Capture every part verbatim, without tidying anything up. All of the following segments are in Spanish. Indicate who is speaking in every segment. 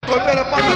Speaker 1: Golpea la palma.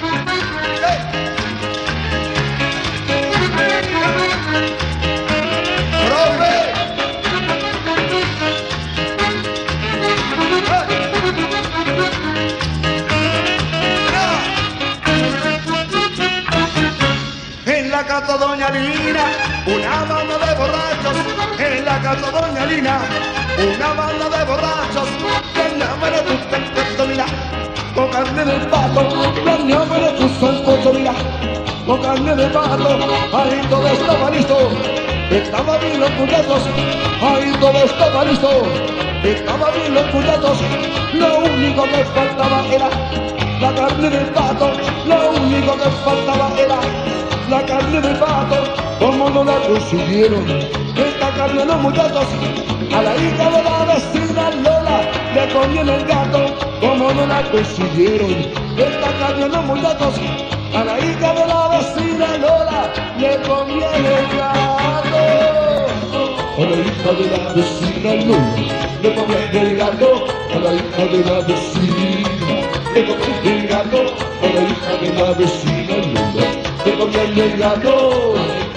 Speaker 1: En la casa Doña Lina, una banda de borrachos. En la casa Doña Lina, una banda de borrachos. La llama de tu santo, mira, con carne de pato. La llama de tu santo, mira, con carne de pato. Ahí todo estaba listo, estaba bien los puñetos. Ahí todo estaba listo, estaba bien los puñetos. Lo único que faltaba era la carne del pato. Lo único que faltaba era la carne del pato. Como no la consiguieron esta carne los muchachos, a la hija de la vecina Lola le comieron el gato. Como no la consiguieron esta carne los muchachos, a la hija de la vecina Lola le comieron el gato. A la hija de la vecina Lola le comieron el gato. A la hija de la vecina le comieron el gato. A la hija de la vecina Lola le comieron el gato.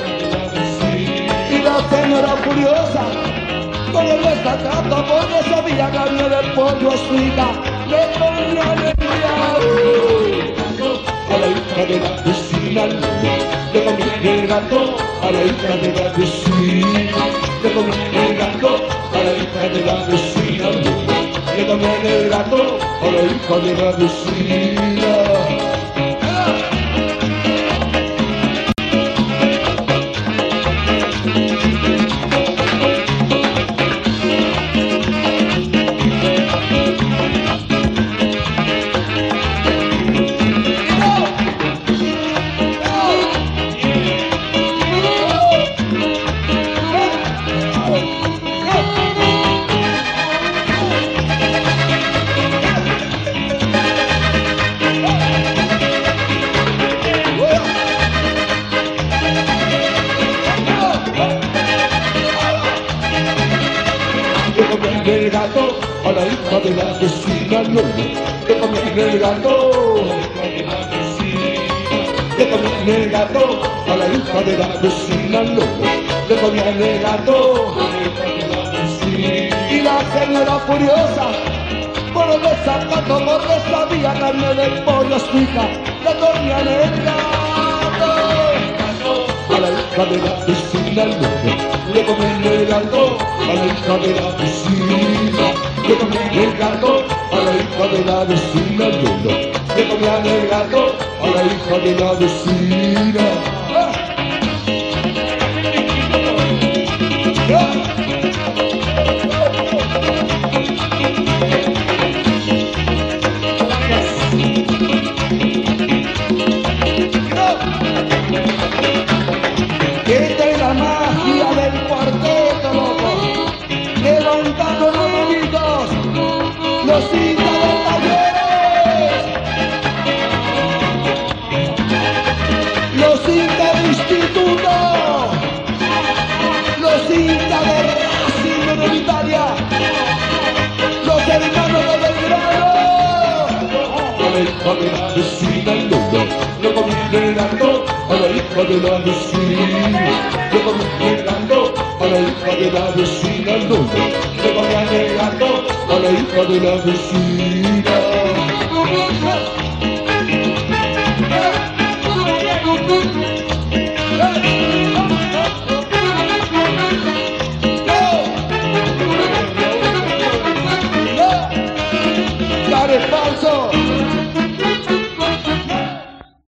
Speaker 1: Y la señora furiosa con el desacato, porque sabía carne de pollo a su hija le comían el gato. A la hija de la vecina le comían el gato. A la hija de la vecina le comían el gato. A la hija de la vecina le comían el gato. A la hija de la vecina. El gato a la hija de la vecina Lola le comían el gato. Le comían el gato a la hija de la vecina Lola le comían el gato. Y la señora furiosa por el desacato, porque sabía carne de pollo a su hija le comían el gato. A la hija de la vecina Lola le comían el gato. A la hija de la vecina le comían el gato. A la hija de la vecina Lola le comían el gato. A la hija de la vecina. Esta es la magia del cuarteto, loco. Levantando los deditos, los hinchas de Talleres, los hinchas de Instituto, los hinchas de Racing Universitaria, los hermanos de Belgrano. A la hija de la vecina Lola le comían el gato. A la hija de la vecina le comían el gato. A la hija de la vecina Lola le comían el gato. A la hija de la vecina. ¡Dale, falso!